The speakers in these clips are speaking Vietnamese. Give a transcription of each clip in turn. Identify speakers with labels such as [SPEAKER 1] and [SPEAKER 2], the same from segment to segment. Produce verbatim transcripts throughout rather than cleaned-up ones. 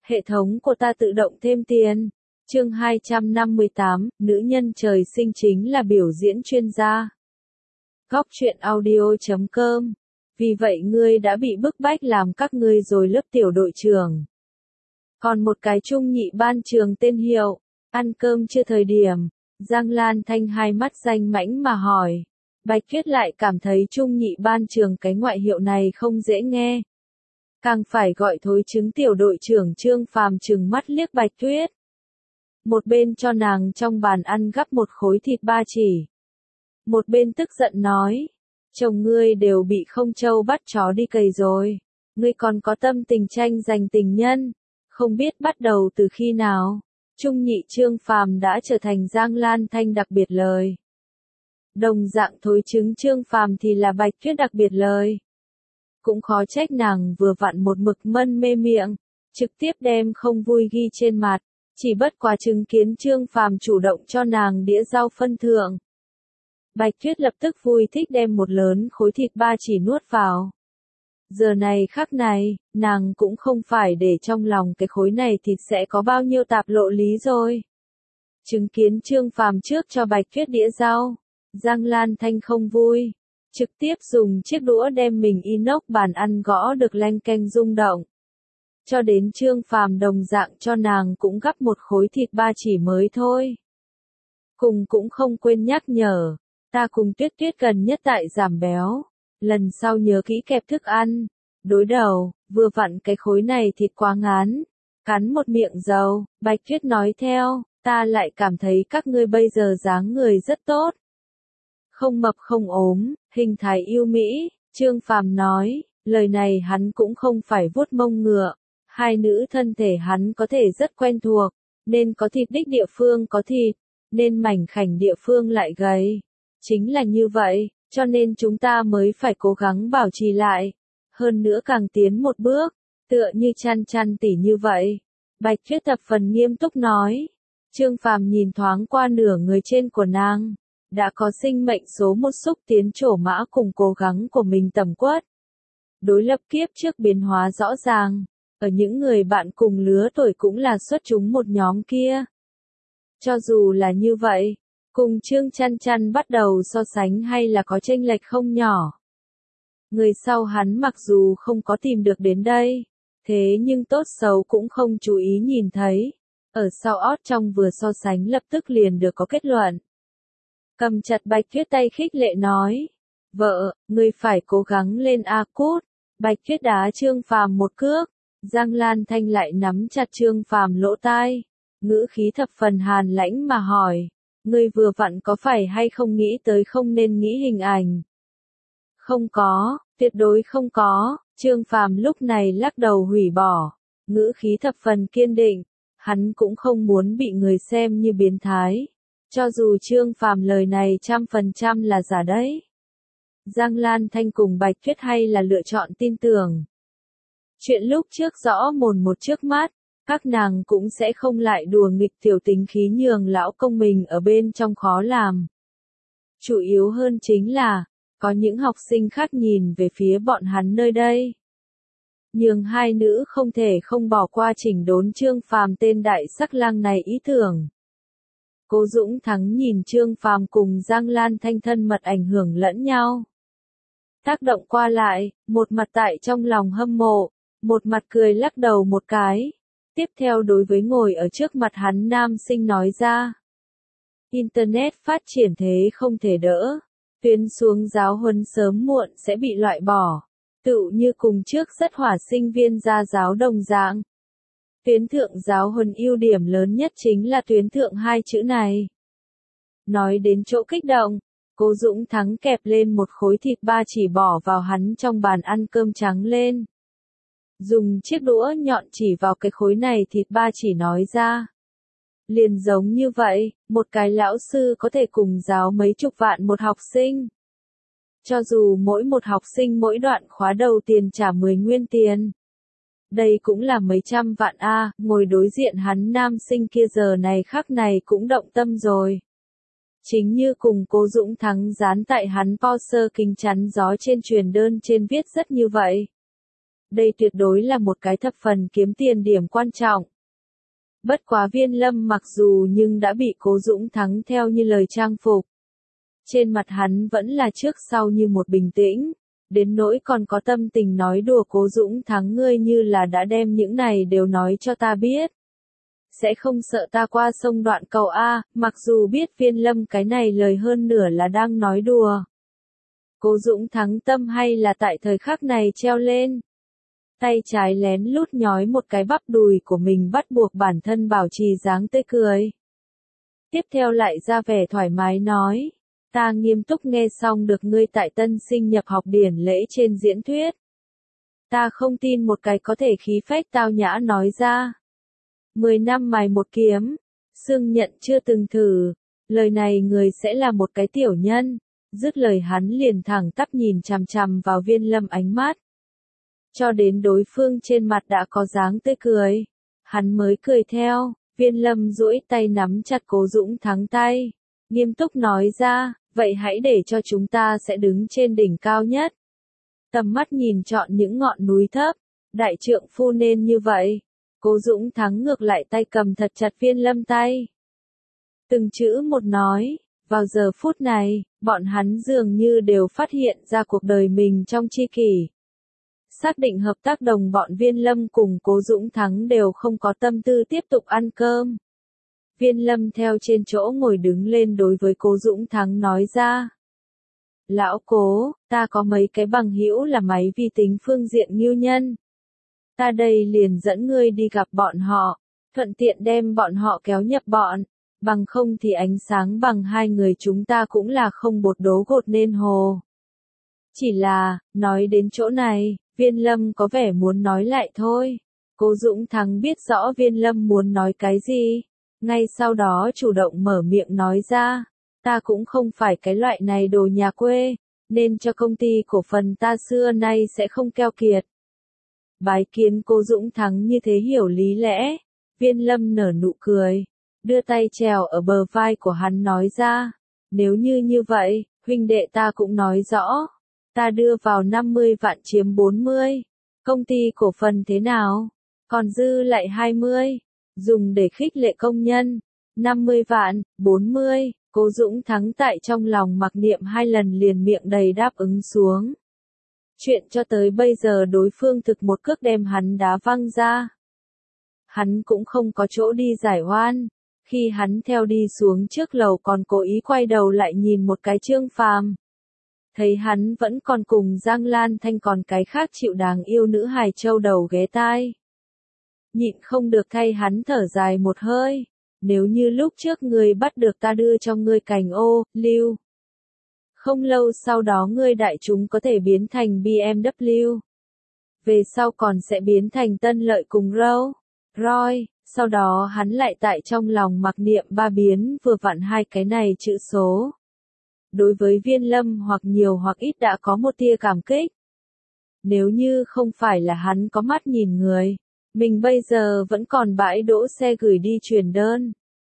[SPEAKER 1] Hệ thống của ta tự động thêm tiền. Chương hai trăm năm mươi tám, nữ nhân trời sinh chính là biểu diễn chuyên gia. Góc truyện audio chấm com. Vì vậy ngươi đã bị bức bách làm các ngươi rồi lớp tiểu đội trưởng. Còn một cái trung nhị ban trường tên Hiệu, ăn cơm chưa thời điểm, Giang Lan Thanh hai mắt danh mãnh mà hỏi. Bạch Tuyết lại cảm thấy trung nhị ban trường cái ngoại hiệu này không dễ nghe. Càng phải gọi thối chứng tiểu đội trưởng Trương Phàm trừng mắt liếc Bạch Tuyết. Một bên cho nàng trong bàn ăn gắp một khối thịt ba chỉ. Một bên tức giận nói, chồng ngươi đều bị không trâu bắt chó đi cày rồi. Ngươi còn có tâm tình tranh giành tình nhân, không biết bắt đầu từ khi nào. Trung nhị Trương Phàm đã trở thành Giang Lan Thanh đặc biệt lời. Đồng dạng thối chứng Trương Phàm thì là Bạch Tuyết đặc biệt lời. Cũng khó trách nàng vừa vặn một mực mân mê miệng, trực tiếp đem không vui ghi trên mặt, chỉ bất quá chứng kiến Trương Phàm chủ động cho nàng đĩa rau phân thượng. Bạch Tuyết lập tức vui thích đem một lớn khối thịt ba chỉ nuốt vào. Giờ này khắc này, nàng cũng không phải để trong lòng cái khối này thịt sẽ có bao nhiêu tạp lộ lý rồi. Chứng kiến Trương Phàm trước cho Bạch Tuyết đĩa rau, Giang Lan Thanh không vui. Trực tiếp dùng chiếc đũa đem mình inox bàn ăn gõ được leng keng rung động. Cho đến Trương Phàm đồng dạng cho nàng cũng gắp một khối thịt ba chỉ mới thôi. Cùng cũng không quên nhắc nhở, ta cùng Tuyết Tuyết gần nhất tại giảm béo, lần sau nhớ kỹ kẹp thức ăn. Đối đầu, vừa vặn cái khối này thịt quá ngán, cắn một miệng dầu, Bạch Tuyết nói theo, ta lại cảm thấy các ngươi bây giờ dáng người rất tốt. Không mập không ốm, hình thái yêu mỹ, Trương Phàm nói, lời này hắn cũng không phải vuốt mông ngựa, hai nữ thân thể hắn có thể rất quen thuộc, nên có thịt đích địa phương có thịt, nên mảnh khảnh địa phương lại gầy. Chính là như vậy, cho nên chúng ta mới phải cố gắng bảo trì lại, hơn nữa càng tiến một bước, tựa như chăn chăn tỉ như vậy. Bạch Tuyết thập phần nghiêm túc nói, Trương Phàm nhìn thoáng qua nửa người trên của nàng. Đã có sinh mệnh số một xúc tiến trổ mã cùng cố gắng của mình tầm quất. Đối lập kiếp trước biến hóa rõ ràng, ở những người bạn cùng lứa tuổi cũng là xuất chúng một nhóm kia. Cho dù là như vậy, cùng Trương Chăn Chăn bắt đầu so sánh hay là có chênh lệch không nhỏ. Người sau hắn mặc dù không có tìm được đến đây, thế nhưng tốt xấu cũng không chú ý nhìn thấy. Ở sau ót trong vừa so sánh lập tức liền được có kết luận. Cầm chặt Bạch Tuyết tay khích lệ nói, vợ, ngươi phải cố gắng lên a cút. Bạch Tuyết đá Trương Phàm một cước, Giang Lan Thanh lại nắm chặt Trương Phàm lỗ tai, ngữ khí thập phần hàn lãnh mà hỏi, ngươi vừa vặn có phải hay không nghĩ tới không nên nghĩ hình ảnh? Không có, tuyệt đối không có. Trương Phàm lúc này lắc đầu hủy bỏ, ngữ khí thập phần kiên định, hắn cũng không muốn bị người xem như biến thái. Cho dù Trương Phàm lời này trăm phần trăm là giả đấy. Giang Lan Thanh cùng Bạch Tuyết hay là lựa chọn tin tưởng. Chuyện lúc trước rõ mồn một trước mắt, các nàng cũng sẽ không lại đùa nghịch tiểu tính khí nhường lão công mình ở bên trong khó làm. Chủ yếu hơn chính là, có những học sinh khác nhìn về phía bọn hắn nơi đây. Nhường hai nữ không thể không bỏ qua chỉnh đốn Trương Phàm tên đại sắc lang này ý tưởng. Cố Dũng Thắng nhìn Trương Phàm cùng Giang Lan Thanh thân mật ảnh hưởng lẫn nhau. Tác động qua lại, một mặt tại trong lòng hâm mộ, một mặt cười lắc đầu một cái. Tiếp theo đối với ngồi ở trước mặt hắn nam sinh nói ra. Internet phát triển thế không thể đỡ. Tuyến xuống giáo huấn sớm muộn sẽ bị loại bỏ. Tựu như cùng trước rất hỏa sinh viên ra giáo đồng dạng. Tuyến thượng giáo huấn ưu điểm lớn nhất chính là tuyến thượng hai chữ này. Nói đến chỗ kích động, Cố Dũng Thắng kẹp lên một khối thịt ba chỉ bỏ vào hắn trong bàn ăn cơm trắng lên. Dùng chiếc đũa nhọn chỉ vào cái khối này thịt ba chỉ nói ra. Liền giống như vậy, một cái lão sư có thể cùng giáo mấy chục vạn một học sinh. Cho dù mỗi một học sinh mỗi đoạn khóa đầu tiền trả mười nguyên tiền. Đây cũng là mấy trăm vạn a, à, ngồi đối diện hắn nam sinh kia giờ này khắc này cũng động tâm rồi. Chính như cùng Cố Dũng Thắng dán tại hắn poster kính chắn gió trên truyền đơn trên viết rất như vậy. Đây tuyệt đối là một cái thập phần kiếm tiền điểm quan trọng. Bất quá Viên Lâm mặc dù nhưng đã bị Cố Dũng Thắng theo như lời trang phục. Trên mặt hắn vẫn là trước sau như một bình tĩnh, đến nỗi còn có tâm tình nói đùa Cố Dũng Thắng ngươi như là đã đem những này đều nói cho ta biết. Sẽ không sợ ta qua sông đoạn cầu A, mặc dù biết Viên Lâm cái này lời hơn nửa là đang nói đùa. Cố Dũng Thắng tâm hay là tại thời khắc này treo lên. Tay trái lén lút nhói một cái bắp đùi của mình bắt buộc bản thân bảo trì dáng tươi cười. Tiếp theo lại ra vẻ thoải mái nói, ta nghiêm túc nghe xong được ngươi tại tân sinh nhập học điển lễ trên diễn thuyết. Ta không tin một cái có thể khí phách tao nhã nói ra. Mười năm mài một kiếm, xưng nhận chưa từng thử, lời này người sẽ là một cái tiểu nhân. Dứt lời hắn liền thẳng tắp nhìn chằm chằm vào Viên Lâm ánh mắt. Cho đến đối phương trên mặt đã có dáng tươi cười, hắn mới cười theo. Viên Lâm duỗi tay nắm chặt Cố Dũng Thắng tay, nghiêm túc nói ra, vậy hãy để cho chúng ta sẽ đứng trên đỉnh cao nhất. Tầm mắt nhìn trọn những ngọn núi thấp, đại trượng phu nên như vậy. Cố Dũng Thắng ngược lại tay cầm thật chặt Viên Lâm tay. Từng chữ một nói, vào giờ phút này, bọn hắn dường như đều phát hiện ra cuộc đời mình trong chi kỷ. Xác định hợp tác đồng bọn Viên Lâm cùng Cố Dũng Thắng đều không có tâm tư tiếp tục ăn cơm. Viên Lâm theo trên chỗ ngồi đứng lên đối với Cố Dũng Thắng nói ra. Lão Cố, ta có mấy cái bằng hữu là máy vi tính phương diện ngưu nhân. Ta đây liền dẫn ngươi đi gặp bọn họ, thuận tiện đem bọn họ kéo nhập bọn, bằng không thì ánh sáng bằng hai người chúng ta cũng là không bột đố gột nên hồ. Chỉ là, nói đến chỗ này, Viên Lâm có vẻ muốn nói lại thôi. Cố Dũng Thắng biết rõ Viên Lâm muốn nói cái gì, ngay sau đó chủ động mở miệng nói ra, ta cũng không phải cái loại này đồ nhà quê, nên cho công ty cổ phần ta xưa nay sẽ không keo kiệt. Bái kiến Cố Dũng Thắng như thế hiểu lý lẽ, Viên Lâm nở nụ cười, đưa tay trèo ở bờ vai của hắn nói ra, nếu như như vậy, huynh đệ ta cũng nói rõ, ta đưa vào năm mươi vạn chiếm bốn mươi, công ty cổ phần thế nào, còn dư lại hai mươi, dùng để khích lệ công nhân, năm mươi vạn, bốn mươi, Cố Dũng Thắng tại trong lòng mặc niệm hai lần liền miệng đầy đáp ứng xuống. Chuyện cho tới bây giờ đối phương thực một cước đem hắn đá văng ra. Hắn cũng không có chỗ đi giải oan, khi hắn theo đi xuống trước lầu còn cố ý quay đầu lại nhìn một cái Trương Phàm. Thấy hắn vẫn còn cùng Giang Lan Thanh còn cái khác chịu đáng yêu nữ hài châu đầu ghé tai. Nhịn không được thay hắn thở dài một hơi, nếu như lúc trước ngươi bắt được ta đưa cho ngươi cành ô, lưu. Không lâu sau đó ngươi đại chúng có thể biến thành bê em vê. Về sau còn sẽ biến thành Tân Lợi cùng Rolls Royce, sau đó hắn lại tại trong lòng mặc niệm ba biến vừa vặn hai cái này chữ số. Đối với Viên Lâm hoặc nhiều hoặc ít đã có một tia cảm kích. Nếu như không phải là hắn có mắt nhìn người, mình bây giờ vẫn còn bãi đỗ xe gửi đi truyền đơn.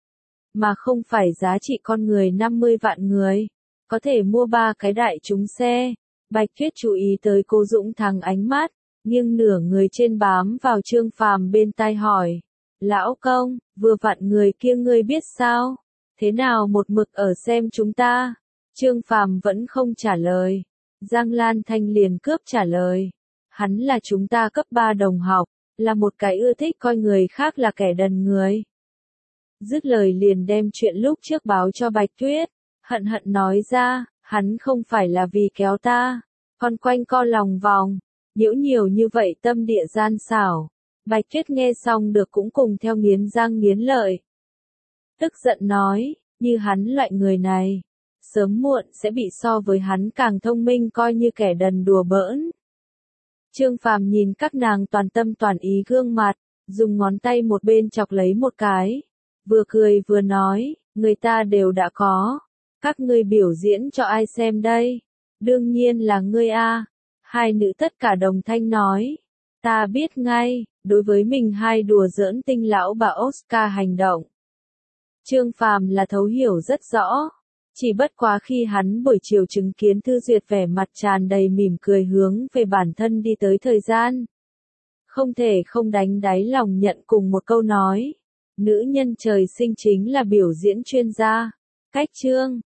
[SPEAKER 1] Mà không phải giá trị con người năm mươi vạn người, có thể mua ba cái đại chúng xe. Bạch Tuyết chú ý tới Cố Dũng Thắng ánh mắt, nghiêng nửa người trên bám vào Trương Phàm bên tai hỏi. Lão công, vừa vặn người kia ngươi biết sao? Thế nào một mực ở xem chúng ta? Trương Phàm vẫn không trả lời. Giang Lan Thanh liền cướp trả lời. Hắn là chúng ta cấp ba đồng học, là một cái ưa thích coi người khác là kẻ đần người. Dứt lời liền đem chuyện lúc trước báo cho Bạch Tuyết, hận hận nói ra, hắn không phải là vì kéo ta, còn quanh co lòng vòng, nhiễu nhiều như vậy tâm địa gian xảo. Bạch Tuyết nghe xong được cũng cùng theo nghiến răng nghiến lợi. Tức giận nói, như hắn loại người này, sớm muộn sẽ bị so với hắn càng thông minh coi như kẻ đần đùa bỡn. Trương Phàm nhìn các nàng toàn tâm toàn ý gương mặt, dùng ngón tay một bên chọc lấy một cái, vừa cười vừa nói, người ta đều đã có, các ngươi biểu diễn cho ai xem đây? Đương nhiên là ngươi a. Hai nữ tất cả đồng thanh nói, ta biết ngay, đối với mình hai đùa giỡn tinh lão bà Oscar hành động. Trương Phàm là thấu hiểu rất rõ. Chỉ bất quá khi hắn buổi chiều chứng kiến Thư Duyệt vẻ mặt tràn đầy mỉm cười hướng về bản thân đi tới thời gian, Không thể không đánh đáy lòng nhận cùng một câu nói. Nữ nhân trời sinh chính là biểu diễn chuyên gia. Cách chương